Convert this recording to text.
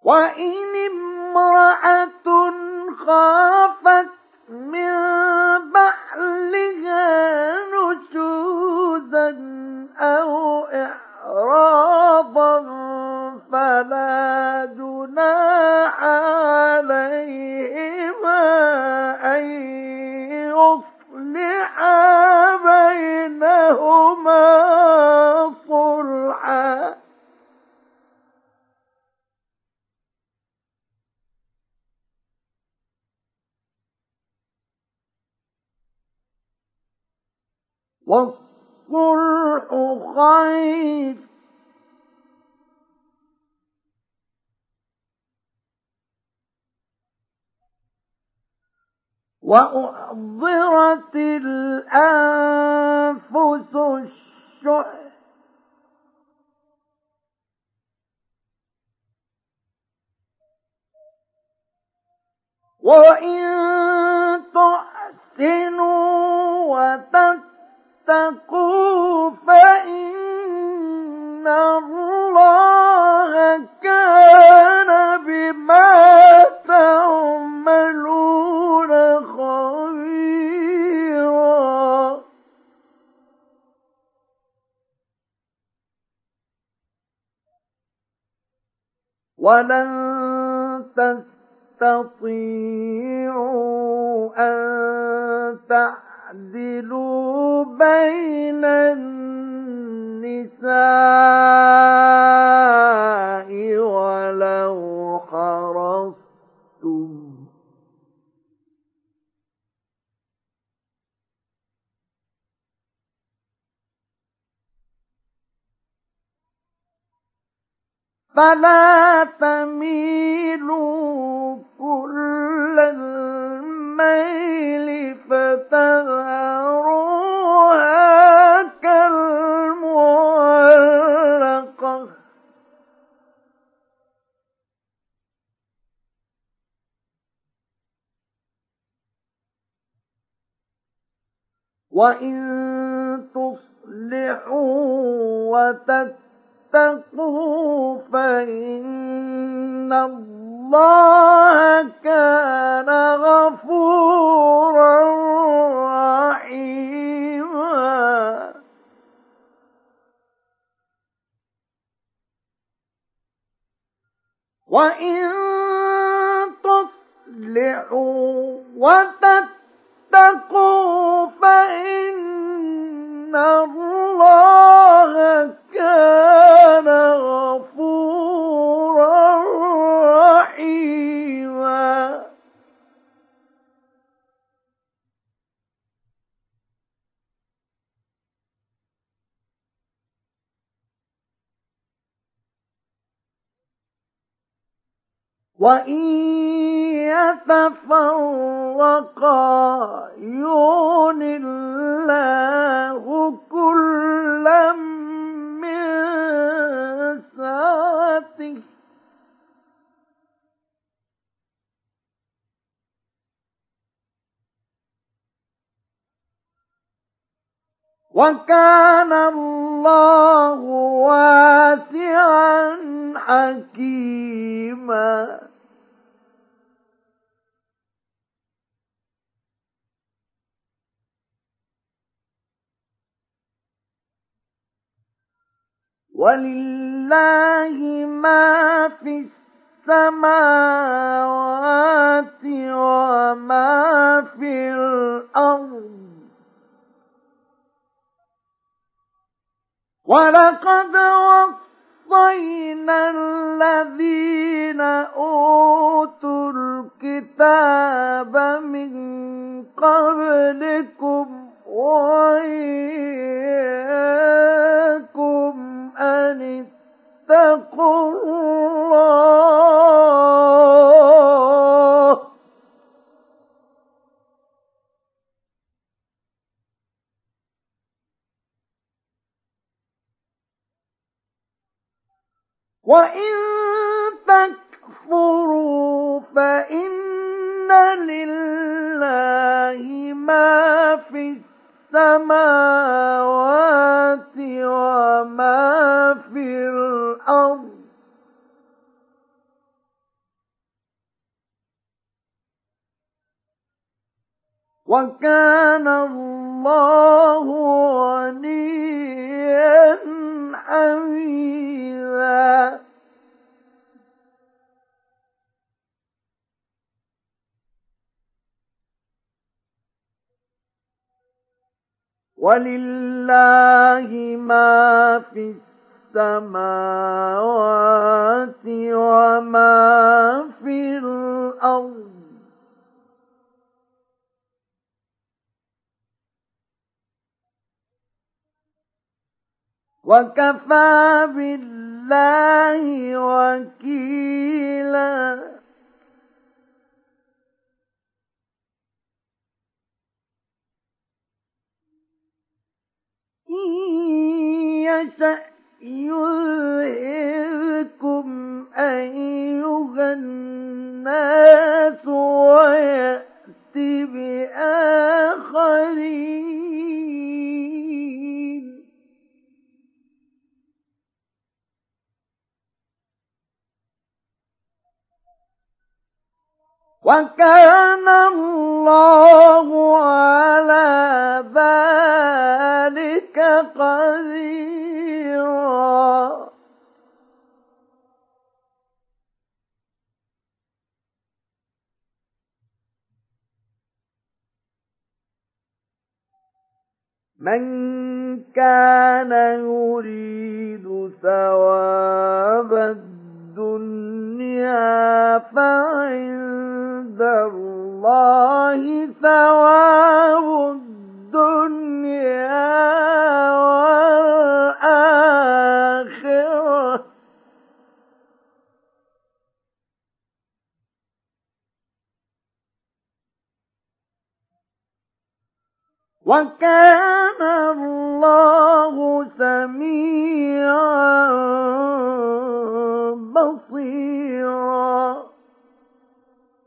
وإن امرأة خافت من بعلها نشوزا أو إعراضا فلا جناح عليهما أن يصلحا بينهما صلحا والصلح خير وأحضرت الأنفس الشح وإن تحسنوا وتتقوا فإن الله كان بما تعملون خبيرا ولن تستطيعوا أن تعدلوا بين النساء ولو حرصتم فلا تميلوا كل الميل فتذروها كالمعلقة وإن تصلحوا وتتقوا فإن الله كان غفورا رحيما وإن تصلحوا وتتقوا فإن الله كان غفورا رحيما وإن يتفرقا يغن الله كلا من سعته وكان الله واسعا حكيما ولله ما في السماوات وما في الأرض ولقد وصينا الذين أوتوا الكتاب من قبلكم وإياكم أن اتقوا الله وإن تكفروا فإن لله ما في السماوات وما في الأرض وكان الله غنيا حميدا ولله ما في السماوات وما في الأرض وكفى بالله وكيلا إن يشأ يذهبكم أيها الناس ويأت بآخرين وكان الله على ذلك قديرا من كان يريد ثواب الدنيا فعند الله ثواب الدنيا والآخرة وكان الله سميعا بصيرا